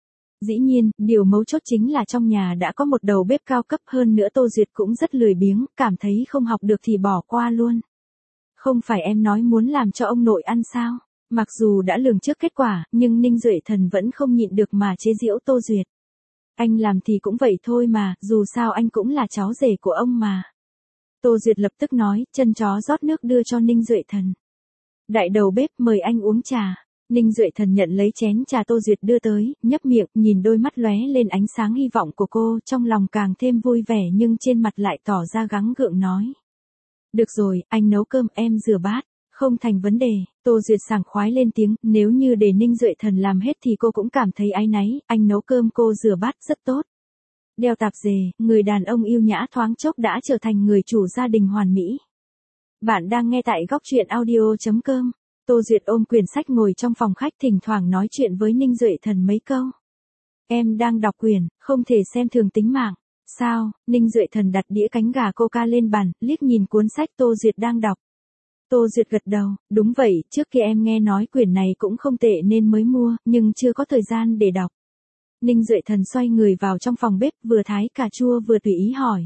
A: Dĩ nhiên, điều mấu chốt chính là trong nhà đã có một đầu bếp cao cấp, hơn nữa Tô Duyệt cũng rất lười biếng, cảm thấy không học được thì bỏ qua luôn. Không phải em nói muốn làm cho ông nội ăn sao? Mặc dù đã lường trước kết quả, nhưng Ninh Duệ Thần vẫn không nhịn được mà chế giễu Tô Duyệt. Anh làm thì cũng vậy thôi mà, dù sao anh cũng là cháu rể của ông mà. Tô Duyệt lập tức nói, chân chó rót nước đưa cho Ninh Duệ Thần. Đại đầu bếp mời anh uống trà. Ninh Duệ Thần nhận lấy chén trà Tô Duyệt đưa tới, nhấp miệng, nhìn đôi mắt lóe lên ánh sáng hy vọng của cô, trong lòng càng thêm vui vẻ nhưng trên mặt lại tỏ ra gắng gượng nói. Được rồi, anh nấu cơm em rửa bát, không thành vấn đề. Tô Duyệt sảng khoái lên tiếng, nếu như để Ninh Duệ Thần làm hết thì cô cũng cảm thấy áy náy, anh nấu cơm cô rửa bát rất tốt. Đeo tạp dề, người đàn ông yêu nhã thoáng chốc đã trở thành người chủ gia đình hoàn mỹ. Bạn đang nghe tại góc truyện audio chấm com. Tô Duyệt ôm quyển sách ngồi trong phòng khách thỉnh thoảng nói chuyện với Ninh Duệ Thần mấy câu. Em đang đọc quyển, không thể xem thường tính mạng. Sao? Ninh Duệ Thần đặt đĩa cánh gà coca lên bàn, liếc nhìn cuốn sách Tô Duyệt đang đọc. Tô Duyệt gật đầu, đúng vậy, trước kia em nghe nói quyển này cũng không tệ nên mới mua, nhưng chưa có thời gian để đọc. Ninh Duệ Thần xoay người vào trong phòng bếp, vừa thái cà chua vừa tùy ý hỏi.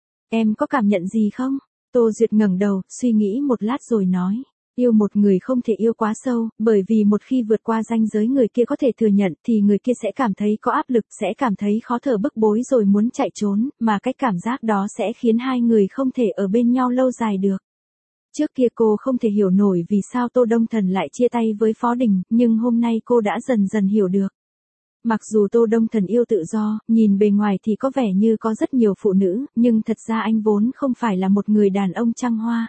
A: Em có cảm nhận gì không? Tô Duyệt ngẩng đầu, suy nghĩ một lát rồi nói. Yêu một người không thể yêu quá sâu, bởi vì một khi vượt qua ranh giới người kia có thể thừa nhận thì người kia sẽ cảm thấy có áp lực, sẽ cảm thấy khó thở bức bối rồi muốn chạy trốn, mà cái cảm giác đó sẽ khiến hai người không thể ở bên nhau lâu dài được. Trước kia cô không thể hiểu nổi vì sao Tô Đông Thần lại chia tay với Phó Đình, nhưng hôm nay cô đã dần dần hiểu được. Mặc dù Tô Đông Thần yêu tự do, nhìn bề ngoài thì có vẻ như có rất nhiều phụ nữ, nhưng thật ra anh vốn không phải là một người đàn ông trăng hoa.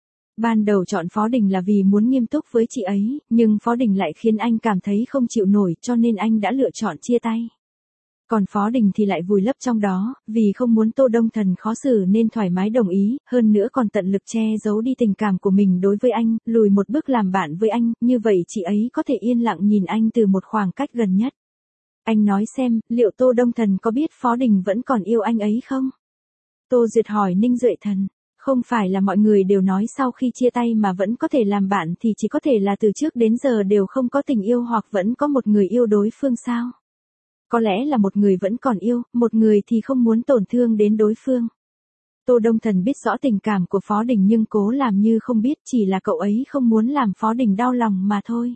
A: Ban đầu chọn Phó Đình là vì muốn nghiêm túc với chị ấy, nhưng Phó Đình lại khiến anh cảm thấy không chịu nổi cho nên anh đã lựa chọn chia tay. Còn Phó Đình thì lại vùi lấp trong đó, vì không muốn Tô Đông Thần khó xử nên thoải mái đồng ý, hơn nữa còn tận lực che giấu đi tình cảm của mình đối với anh, lùi một bước làm bạn với anh, như vậy chị ấy có thể yên lặng nhìn anh từ một khoảng cách gần nhất. Anh nói xem, liệu Tô Đông Thần có biết Phó Đình vẫn còn yêu anh ấy không? Tô Duyệt hỏi Ninh Duệ Thần. Không phải là mọi người đều nói sau khi chia tay mà vẫn có thể làm bạn thì chỉ có thể là từ trước đến giờ đều không có tình yêu hoặc vẫn có một người yêu đối phương sao? Có lẽ là một người vẫn còn yêu, một người thì không muốn tổn thương đến đối phương. Tô Đông Thần biết rõ tình cảm của Phó Đình nhưng cố làm như không biết, chỉ là cậu ấy không muốn làm Phó Đình đau lòng mà thôi.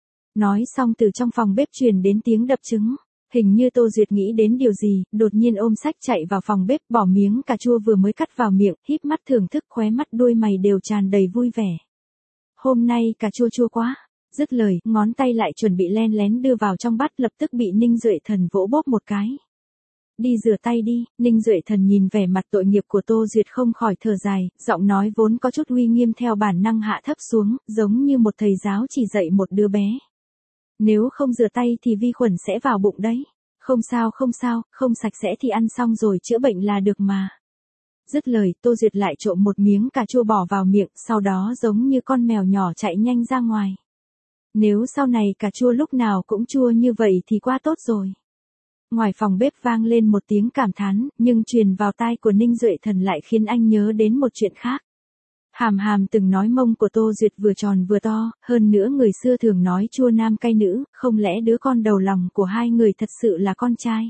A: Nói xong từ trong phòng bếp truyền đến tiếng đập trứng. Hình như Tô Duyệt nghĩ đến điều gì, đột nhiên ôm sách chạy vào phòng bếp, bỏ miếng cà chua vừa mới cắt vào miệng, híp mắt thưởng thức, khóe mắt đuôi mày đều tràn đầy vui vẻ. Hôm nay cà chua chua quá. Dứt lời, ngón tay lại chuẩn bị len lén đưa vào trong bát, lập tức bị Ninh Duệ Thần vỗ bóp một cái. Đi rửa tay đi. Ninh Duệ Thần nhìn vẻ mặt tội nghiệp của Tô Duyệt không khỏi thở dài, giọng nói vốn có chút uy nghiêm theo bản năng hạ thấp xuống, giống như một thầy giáo chỉ dạy một đứa bé. Nếu không rửa tay thì vi khuẩn sẽ vào bụng đấy. Không sao không sao, không sạch sẽ thì ăn xong rồi chữa bệnh là được mà. Dứt lời, Tô Duyệt lại trộm một miếng cà chua bỏ vào miệng, sau đó giống như con mèo nhỏ chạy nhanh ra ngoài. Nếu sau này cà chua lúc nào cũng chua như vậy thì quá tốt rồi. Ngoài phòng bếp vang lên một tiếng cảm thán, nhưng truyền vào tai của Ninh Duệ Thần lại khiến anh nhớ đến một chuyện khác. Hàm Hàm từng nói mông của Tô Duyệt vừa tròn vừa to, hơn nữa người xưa thường nói chua nam cay nữ, không lẽ đứa con đầu lòng của hai người thật sự là con trai?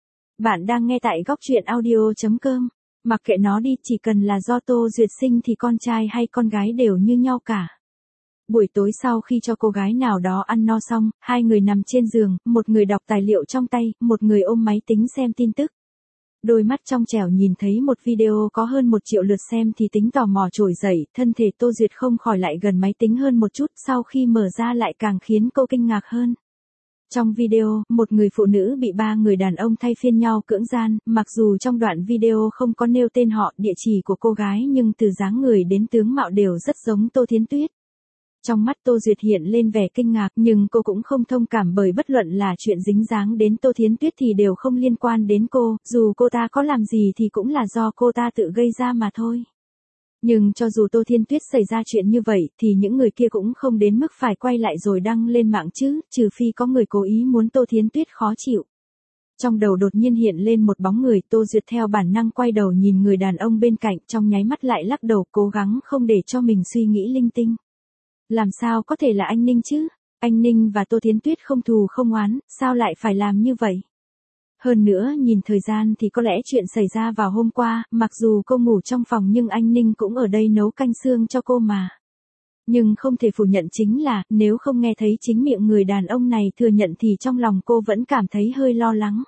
A: Bạn đang nghe tại góc truyện audio chấm com. Mặc kệ nó đi, chỉ cần là do Tô Duyệt sinh thì con trai hay con gái đều như nhau cả. Buổi tối sau khi cho cô gái nào đó ăn no xong, hai người nằm trên giường, một người đọc tài liệu trong tay, một người ôm máy tính xem tin tức. Đôi mắt trong trẻo nhìn thấy một video có hơn một triệu lượt xem thì tính tò mò trỗi dậy, thân thể Tô Duyệt không khỏi lại gần máy tính hơn một chút, sau khi mở ra lại càng khiến cô kinh ngạc hơn. Trong video, một người phụ nữ bị ba người đàn ông thay phiên nhau cưỡng gian, mặc dù trong đoạn video không có nêu tên họ, địa chỉ của cô gái nhưng từ dáng người đến tướng mạo đều rất giống Tô Thiến Tuyết. Trong mắt Tô Duyệt hiện lên vẻ kinh ngạc nhưng cô cũng không thông cảm bởi bất luận là chuyện dính dáng đến Tô Thiến Tuyết thì đều không liên quan đến cô, dù cô ta có làm gì thì cũng là do cô ta tự gây ra mà thôi. Nhưng cho dù Tô Thiên Tuyết xảy ra chuyện như vậy thì những người kia cũng không đến mức phải quay lại rồi đăng lên mạng chứ, trừ phi có người cố ý muốn Tô Thiến Tuyết khó chịu. Trong đầu đột nhiên hiện lên một bóng người, Tô Duyệt theo bản năng quay đầu nhìn người đàn ông bên cạnh, trong nháy mắt lại lắc đầu cố gắng không để cho mình suy nghĩ linh tinh. Làm sao có thể là anh Ninh chứ? Anh Ninh và Tô Thiến Tuyết không thù không oán, sao lại phải làm như vậy? Hơn nữa nhìn thời gian thì có lẽ chuyện xảy ra vào hôm qua, mặc dù cô ngủ trong phòng nhưng anh Ninh cũng ở đây nấu canh xương cho cô mà. Nhưng không thể phủ nhận chính là, nếu không nghe thấy chính miệng người đàn ông này thừa nhận thì trong lòng cô vẫn cảm thấy hơi lo lắng.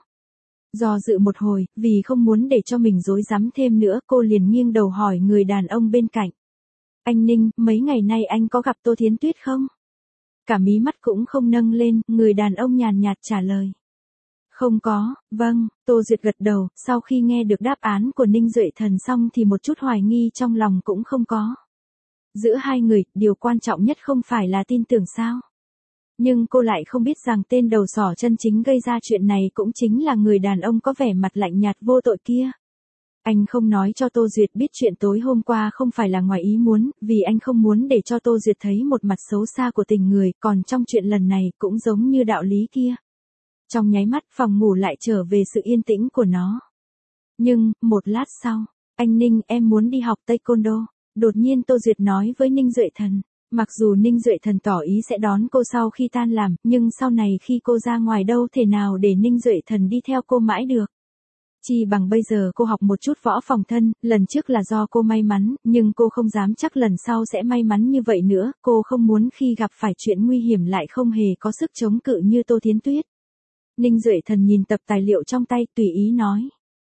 A: Do dự một hồi, vì không muốn để cho mình rối rắm thêm nữa, cô liền nghiêng đầu hỏi người đàn ông bên cạnh. Anh Ninh, mấy ngày nay anh có gặp Tô Thiến Tuyết không? cả mí mắt cũng không nâng lên, người đàn ông nhàn nhạt trả lời. Không có, vâng, Tô Duyệt gật đầu, sau khi nghe được đáp án của Ninh Duệ Thần xong thì một chút hoài nghi trong lòng cũng không có. Giữa hai người, điều quan trọng nhất không phải là tin tưởng sao. Nhưng cô lại không biết rằng tên đầu sỏ chân chính gây ra chuyện này cũng chính là người đàn ông có vẻ mặt lạnh nhạt vô tội kia. Anh không nói cho Tô Duyệt biết chuyện tối hôm qua không phải là ngoài ý muốn, vì anh không muốn để cho Tô Duyệt thấy một mặt xấu xa của tình người, còn trong chuyện lần này cũng giống như đạo lý kia. Trong nháy mắt phòng ngủ lại trở về sự yên tĩnh của nó. Nhưng, một lát sau, anh Ninh em muốn đi học taekwondo. Đột nhiên Tô Duyệt nói với Ninh Duệ Thần. Mặc dù Ninh Duệ Thần tỏ ý sẽ đón cô sau khi tan làm, nhưng sau này khi cô ra ngoài đâu thể nào để Ninh Duệ Thần đi theo cô mãi được. Chỉ bằng bây giờ cô học một chút võ phòng thân, lần trước là do cô may mắn, nhưng cô không dám chắc lần sau sẽ may mắn như vậy nữa, cô không muốn khi gặp phải chuyện nguy hiểm lại không hề có sức chống cự như Tô Thiến Tuyết. Ninh Duệ Thần nhìn tập tài liệu trong tay tùy ý nói.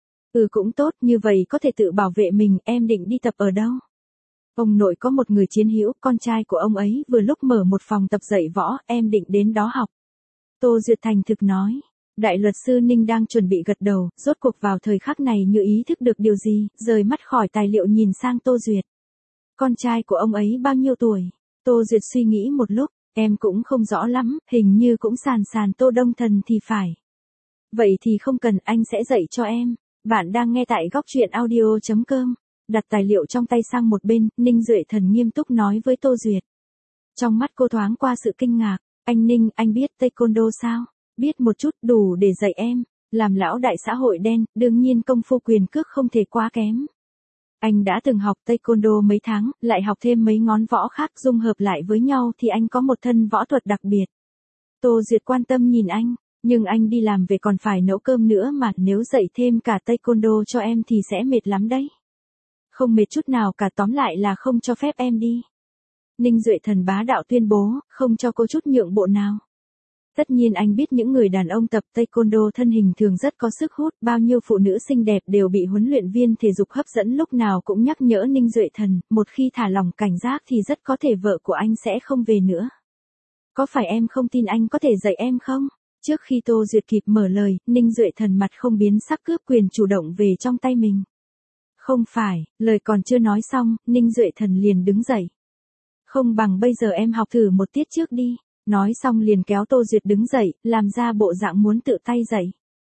A: Ừ cũng tốt, như vậy có thể tự bảo vệ mình, em định đi tập ở đâu? Ông nội có một người chiến hữu, con trai của ông ấy vừa lúc mở một phòng tập dạy võ, em định đến đó học. Tô Duyệt thành thực nói. Đại luật sư Ninh đang chuẩn bị gật đầu, rốt cuộc vào thời khắc này như ý thức được điều gì, rời mắt khỏi tài liệu nhìn sang Tô Duyệt. Con trai của ông ấy bao nhiêu tuổi? Tô Duyệt suy nghĩ một lúc, em cũng không rõ lắm, hình như cũng sàn sàn Tô Đông Thần thì phải. Vậy thì không cần, anh sẽ dạy cho em. Bạn đang nghe tại góc truyện audio chấm com. Đặt tài liệu trong tay sang một bên, Ninh Duệ Thần nghiêm túc nói với Tô Duyệt. Trong mắt cô thoáng qua sự kinh ngạc, anh Ninh, anh biết taekwondo sao? Biết một chút, đủ để dạy em. Làm lão đại xã hội đen, đương nhiên công phu quyền cước không thể quá kém. Anh đã từng học taekwondo mấy tháng, lại học thêm mấy ngón võ khác dung hợp lại với nhau thì anh có một thân võ thuật đặc biệt. Tô Duyệt quan tâm nhìn anh, nhưng anh đi làm về còn phải nấu cơm nữa mà, nếu dạy thêm cả taekwondo cho em thì sẽ mệt lắm đấy. Không mệt chút nào cả, tóm lại là không cho phép em đi. Ninh Duệ Thần bá đạo tuyên bố, không cho cô chút nhượng bộ nào. Tất nhiên anh biết những người đàn ông tập taekwondo thân hình thường rất có sức hút, bao nhiêu phụ nữ xinh đẹp đều bị huấn luyện viên thể dục hấp dẫn, lúc nào cũng nhắc nhở Ninh Duệ Thần, một khi thả lỏng cảnh giác thì rất có thể vợ của anh sẽ không về nữa. Có phải em không tin anh có thể dạy em không? Trước khi Tô Duyệt kịp mở lời, Ninh Duệ Thần mặt không biến sắc cướp quyền chủ động về trong tay mình. Không phải, lời còn chưa nói xong, Ninh Duệ Thần liền đứng dậy. Không bằng bây giờ em học thử một tiết trước đi. Nói xong liền kéo Tô Duyệt đứng dậy, làm ra bộ dạng muốn tự tay dạy.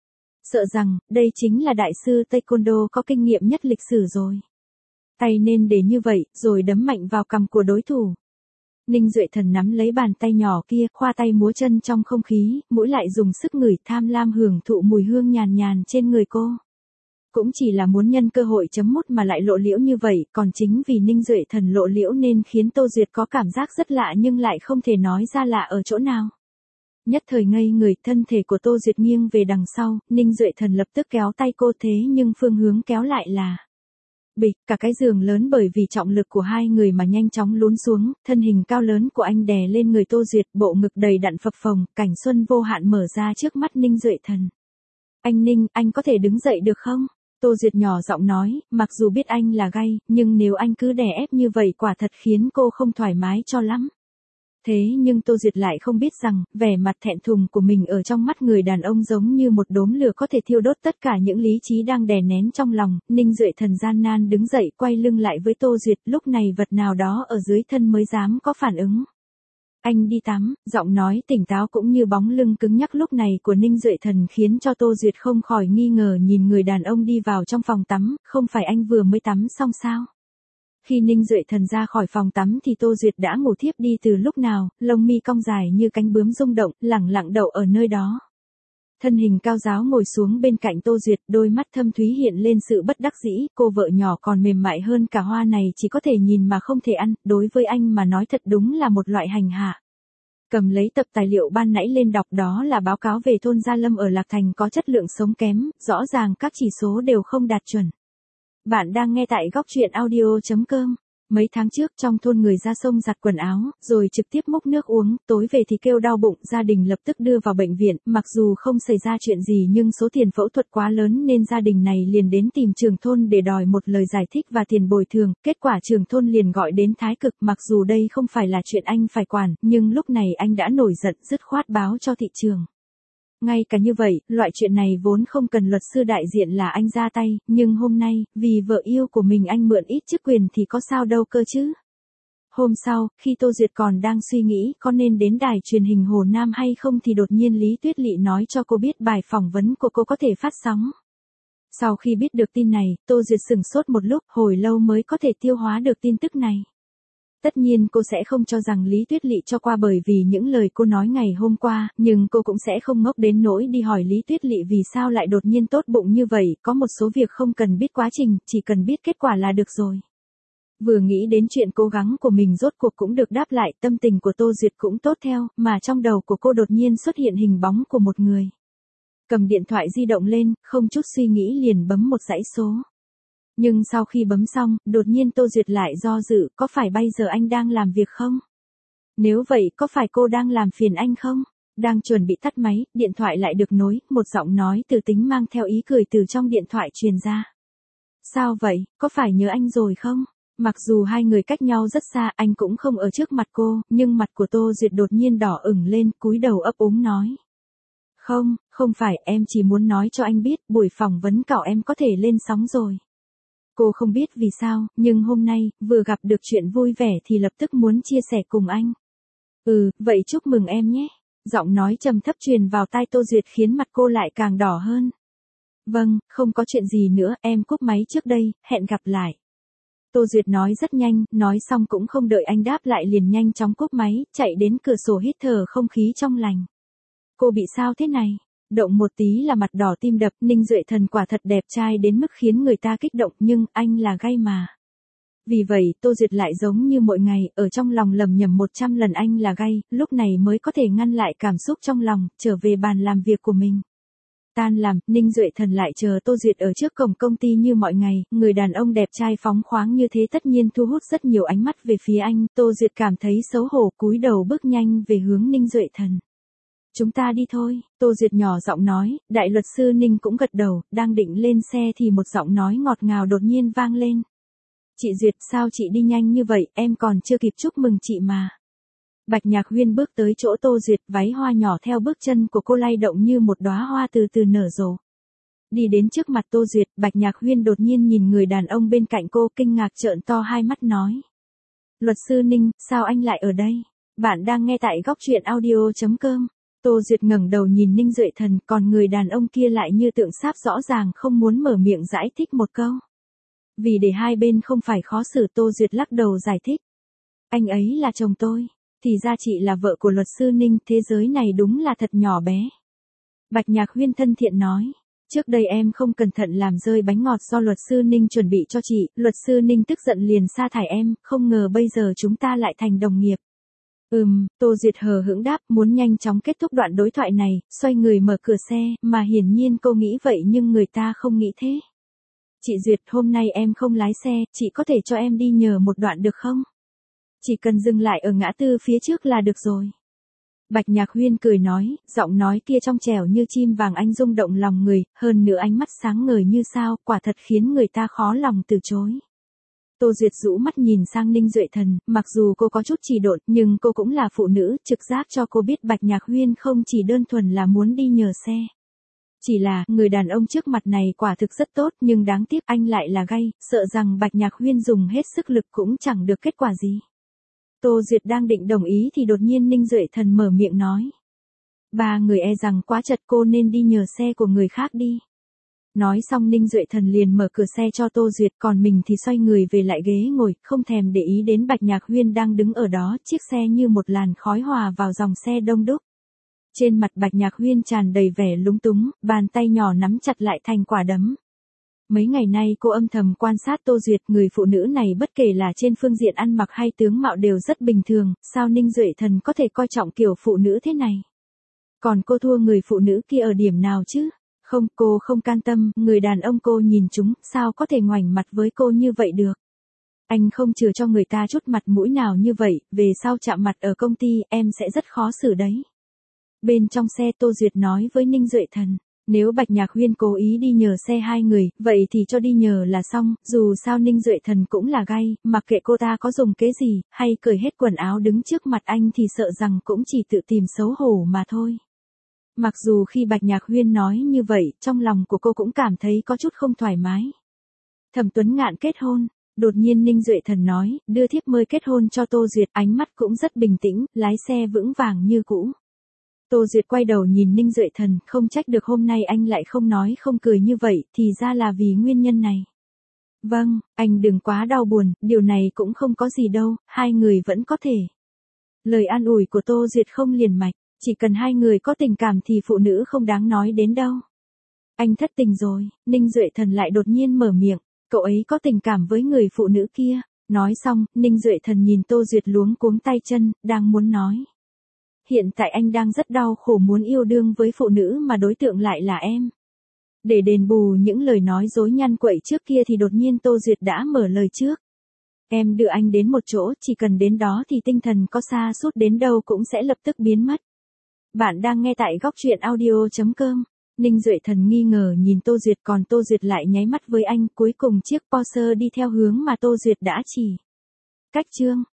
A: Sợ rằng, đây chính là đại sư taekwondo có kinh nghiệm nhất lịch sử rồi. Tay nên để như vậy, rồi đấm mạnh vào cằm của đối thủ. Ninh Duệ Thần nắm lấy bàn tay nhỏ kia, khoa tay múa chân trong không khí, mũi lại dùng sức ngửi tham lam hưởng thụ mùi hương nhàn nhàn trên người cô. Cũng chỉ là muốn nhân cơ hội chấm mút mà lại lộ liễu như vậy, còn chính vì Ninh Duệ Thần lộ liễu nên khiến Tô Duyệt có cảm giác rất lạ nhưng lại không thể nói ra lạ ở chỗ nào. Nhất thời ngây người, thân thể của Tô Duyệt nghiêng về đằng sau, Ninh Duệ Thần lập tức kéo tay cô, thế nhưng phương hướng kéo lại là bịch, cả cái giường lớn bởi vì trọng lực của hai người mà nhanh chóng lún xuống, thân hình cao lớn của anh đè lên người Tô Duyệt, bộ ngực đầy đặn phập phồng, cảnh xuân vô hạn mở ra trước mắt Ninh Duệ Thần. Anh Ninh, anh có thể đứng dậy được không? Tô Duyệt nhỏ giọng nói, mặc dù biết anh là gay, nhưng nếu anh cứ đè ép như vậy quả thật khiến cô không thoải mái cho lắm. Thế nhưng Tô Duyệt lại không biết rằng, vẻ mặt thẹn thùng của mình ở trong mắt người đàn ông giống như một đốm lửa có thể thiêu đốt tất cả những lý trí đang đè nén trong lòng. Ninh Duệ Thần gian nan đứng dậy, quay lưng lại với Tô Duyệt, lúc này vật nào đó ở dưới thân mới dám có phản ứng. Anh đi tắm, giọng nói tỉnh táo cũng như bóng lưng cứng nhắc lúc này của Ninh Duệ Thần khiến cho Tô Duyệt không khỏi nghi ngờ nhìn người đàn ông đi vào trong phòng tắm, không phải anh vừa mới tắm xong sao? Khi Ninh Duệ Thần ra khỏi phòng tắm thì Tô Duyệt đã ngủ thiếp đi từ lúc nào, lông mi cong dài như cánh bướm rung động, lẳng lặng đậu ở nơi đó. Thân hình cao giáo ngồi xuống bên cạnh Tô Duyệt, đôi mắt thâm thúy hiện lên sự bất đắc dĩ, cô vợ nhỏ còn mềm mại hơn cả hoa này chỉ có thể nhìn mà không thể ăn, đối với anh mà nói thật đúng là một loại hành hạ. Cầm lấy tập tài liệu ban nãy lên đọc, đó là báo cáo về thôn Gia Lâm ở Lạc Thành có chất lượng sống kém, rõ ràng các chỉ số đều không đạt chuẩn. Bạn đang nghe tại góc truyện audio chấm com. Mấy tháng trước trong thôn người ra sông giặt quần áo, rồi trực tiếp múc nước uống, tối về thì kêu đau bụng, gia đình lập tức đưa vào bệnh viện, mặc dù không xảy ra chuyện gì nhưng số tiền phẫu thuật quá lớn nên gia đình này liền đến tìm trưởng thôn để đòi một lời giải thích và tiền bồi thường, kết quả trưởng thôn liền gọi đến thái cực, mặc dù đây không phải là chuyện anh phải quản, nhưng lúc này anh đã nổi giận dứt khoát báo cho thị trường. Ngay cả như vậy, loại chuyện này vốn không cần luật sư đại diện là anh ra tay, nhưng hôm nay, vì vợ yêu của mình anh mượn ít chức quyền thì có sao đâu cơ chứ. Hôm sau, khi Tô Duyệt còn đang suy nghĩ có nên đến đài truyền hình Hồ Nam hay không thì đột nhiên Lý Tuyết Lị nói cho cô biết bài phỏng vấn của cô có thể phát sóng. Sau khi biết được tin này, Tô Duyệt sửng sốt một lúc, hồi lâu mới có thể tiêu hóa được tin tức này. Tất nhiên cô sẽ không cho rằng Lý Tuyết Lị cho qua bởi vì những lời cô nói ngày hôm qua, nhưng cô cũng sẽ không ngốc đến nỗi đi hỏi Lý Tuyết Lị vì sao lại đột nhiên tốt bụng như vậy, có một số việc không cần biết quá trình, chỉ cần biết kết quả là được rồi. Vừa nghĩ đến chuyện cố gắng của mình rốt cuộc cũng được đáp lại, tâm tình của Tô Duyệt cũng tốt theo, mà trong đầu của cô đột nhiên xuất hiện hình bóng của một người. Cầm điện thoại di động lên, không chút suy nghĩ liền bấm một dãy số. Nhưng sau khi bấm xong, đột nhiên Tô Duyệt lại do dự, có phải bây giờ anh đang làm việc không? Nếu vậy, có phải cô đang làm phiền anh không? Đang chuẩn bị tắt máy, điện thoại lại được nối, một giọng nói từ tính mang theo ý cười từ trong điện thoại truyền ra. Sao vậy, có phải nhớ anh rồi không? Mặc dù hai người cách nhau rất xa, anh cũng không ở trước mặt cô, nhưng mặt của Tô Duyệt đột nhiên đỏ ửng lên, cúi đầu ấp úng nói. Không, không phải, em chỉ muốn nói cho anh biết, buổi phỏng vấn cậu em có thể lên sóng rồi. Cô không biết vì sao, nhưng hôm nay, vừa gặp được chuyện vui vẻ thì lập tức muốn chia sẻ cùng anh. Ừ, vậy chúc mừng em nhé. Giọng nói trầm thấp truyền vào tai Tô Duyệt khiến mặt cô lại càng đỏ hơn. Vâng, không có chuyện gì nữa, em cúp máy trước đây, hẹn gặp lại. Tô Duyệt nói rất nhanh, nói xong cũng không đợi anh đáp lại liền nhanh chóng cúp máy, chạy đến cửa sổ hít thở không khí trong lành. Cô bị sao thế này? Động một tí là mặt đỏ tim đập, Ninh Duệ Thần quả thật đẹp trai đến mức khiến người ta kích động, nhưng anh là gay mà. Vì vậy, Tô Duyệt lại giống như mọi ngày, ở trong lòng lầm nhầm một trăm lần anh là gay, lúc này mới có thể ngăn lại cảm xúc trong lòng, trở về bàn làm việc của mình. Tan làm, Ninh Duệ Thần lại chờ Tô Duyệt ở trước cổng công ty như mọi ngày, người đàn ông đẹp trai phóng khoáng như thế tất nhiên thu hút rất nhiều ánh mắt về phía anh, Tô Duyệt cảm thấy xấu hổ cúi đầu bước nhanh về hướng Ninh Duệ Thần. Chúng ta đi thôi, Tô Duyệt nhỏ giọng nói, đại luật sư Ninh cũng gật đầu, đang định lên xe thì một giọng nói ngọt ngào đột nhiên vang lên. Chị Duyệt, sao chị đi nhanh như vậy, em còn chưa kịp chúc mừng chị mà. Bạch Nhạc Huyên bước tới chỗ Tô Duyệt, váy hoa nhỏ theo bước chân của cô lay động như một đóa hoa từ từ nở rộ. Đi đến trước mặt Tô Duyệt, Bạch Nhạc Huyên đột nhiên nhìn người đàn ông bên cạnh cô, kinh ngạc trợn to hai mắt nói. Luật sư Ninh, sao anh lại ở đây? Bạn đang nghe tại góc truyện audio chấm com. Tô Duyệt ngẩng đầu nhìn Ninh Duệ Thần, còn người đàn ông kia lại như tượng sáp rõ ràng không muốn mở miệng giải thích một câu. Vì để hai bên không phải khó xử, Tô Duyệt lắc đầu giải thích. Anh ấy là chồng tôi, thì ra chị là vợ của luật sư Ninh, thế giới này đúng là thật nhỏ bé. Bạch Nhạc Huyên thân thiện nói, trước đây em không cẩn thận làm rơi bánh ngọt do luật sư Ninh chuẩn bị cho chị, luật sư Ninh tức giận liền sa thải em, không ngờ bây giờ chúng ta lại thành đồng nghiệp. Ừm, Tô Duyệt hờ hững đáp, muốn nhanh chóng kết thúc đoạn đối thoại này, xoay người mở cửa xe, mà hiển nhiên cô nghĩ vậy nhưng người ta không nghĩ thế. Chị Duyệt, hôm nay em không lái xe, chị có thể cho em đi nhờ một đoạn được không? Chỉ cần dừng lại ở ngã tư phía trước là được rồi. Bạch Nhạc Huyên cười nói, giọng nói kia trong trẻo như chim vàng anh rung động lòng người, hơn nữa ánh mắt sáng ngời như sao, quả thật khiến người ta khó lòng từ chối. Tô Duyệt rũ mắt nhìn sang Ninh Duệ Thần, mặc dù cô có chút trì độn, nhưng cô cũng là phụ nữ, trực giác cho cô biết Bạch Nhạc Huyên không chỉ đơn thuần là muốn đi nhờ xe. Chỉ là, người đàn ông trước mặt này quả thực rất tốt, nhưng đáng tiếc anh lại là gay, sợ rằng Bạch Nhạc Huyên dùng hết sức lực cũng chẳng được kết quả gì. Tô Duyệt đang định đồng ý thì đột nhiên Ninh Duệ Thần mở miệng nói. Ba người e rằng quá chật, cô nên đi nhờ xe của người khác đi. Nói xong Ninh Duệ Thần liền mở cửa xe cho Tô Duyệt, còn mình thì xoay người về lại ghế ngồi, không thèm để ý đến Bạch Nhạc Huyên đang đứng ở đó, chiếc xe như một làn khói hòa vào dòng xe đông đúc. Trên mặt Bạch Nhạc Huyên tràn đầy vẻ lúng túng, bàn tay nhỏ nắm chặt lại thành quả đấm. Mấy ngày nay cô âm thầm quan sát Tô Duyệt, người phụ nữ này bất kể là trên phương diện ăn mặc hay tướng mạo đều rất bình thường, sao Ninh Duệ Thần có thể coi trọng kiểu phụ nữ thế này? Còn cô thua người phụ nữ kia ở điểm nào chứ? Không, cô không can tâm, người đàn ông cô nhìn chúng, sao có thể ngoảnh mặt với cô như vậy được? Anh không chừa cho người ta chút mặt mũi nào như vậy, về sau chạm mặt ở công ty, em sẽ rất khó xử đấy. Bên trong xe Tô Duyệt nói với Ninh Duệ Thần, nếu Bạch Nhạc Huyên cố ý đi nhờ xe hai người, vậy thì cho đi nhờ là xong, dù sao Ninh Duệ Thần cũng là gay, mặc kệ cô ta có dùng kế gì, hay cởi hết quần áo đứng trước mặt anh thì sợ rằng cũng chỉ tự tìm xấu hổ mà thôi. Mặc dù khi Bạch Nhạc Huyên nói như vậy, trong lòng của cô cũng cảm thấy có chút không thoải mái. Thẩm Tuấn Ngạn kết hôn. Đột nhiên Ninh Duệ Thần nói, đưa thiếp mời kết hôn cho Tô Duyệt, ánh mắt cũng rất bình tĩnh, lái xe vững vàng như cũ. Tô Duyệt quay đầu nhìn Ninh Duệ Thần, không trách được hôm nay anh lại không nói không cười như vậy, thì ra là vì nguyên nhân này. Vâng, anh đừng quá đau buồn, điều này cũng không có gì đâu, hai người vẫn có thể. Lời an ủi của Tô Duyệt không liền mạch, chỉ cần hai người có tình cảm thì phụ nữ không đáng nói đến đâu. Anh thất tình rồi, Ninh Duệ Thần lại đột nhiên mở miệng. Cậu ấy có tình cảm với người phụ nữ kia. Nói xong, Ninh Duệ Thần nhìn Tô Duyệt luống cuống tay chân, đang muốn nói. Hiện tại anh đang rất đau khổ muốn yêu đương với phụ nữ mà đối tượng lại là em. Để đền bù những lời nói dối nhăn quậy trước kia thì đột nhiên Tô Duyệt đã mở lời trước. Em đưa anh đến một chỗ, chỉ cần đến đó thì tinh thần có xa sút đến đâu cũng sẽ lập tức biến mất. Bạn đang nghe tại góc truyện audio chấm com. Ninh Duệ Thần nghi ngờ nhìn Tô Duyệt, còn Tô Duyệt lại nháy mắt với anh, cuối cùng chiếc Porsche đi theo hướng mà Tô Duyệt đã chỉ. Cách chương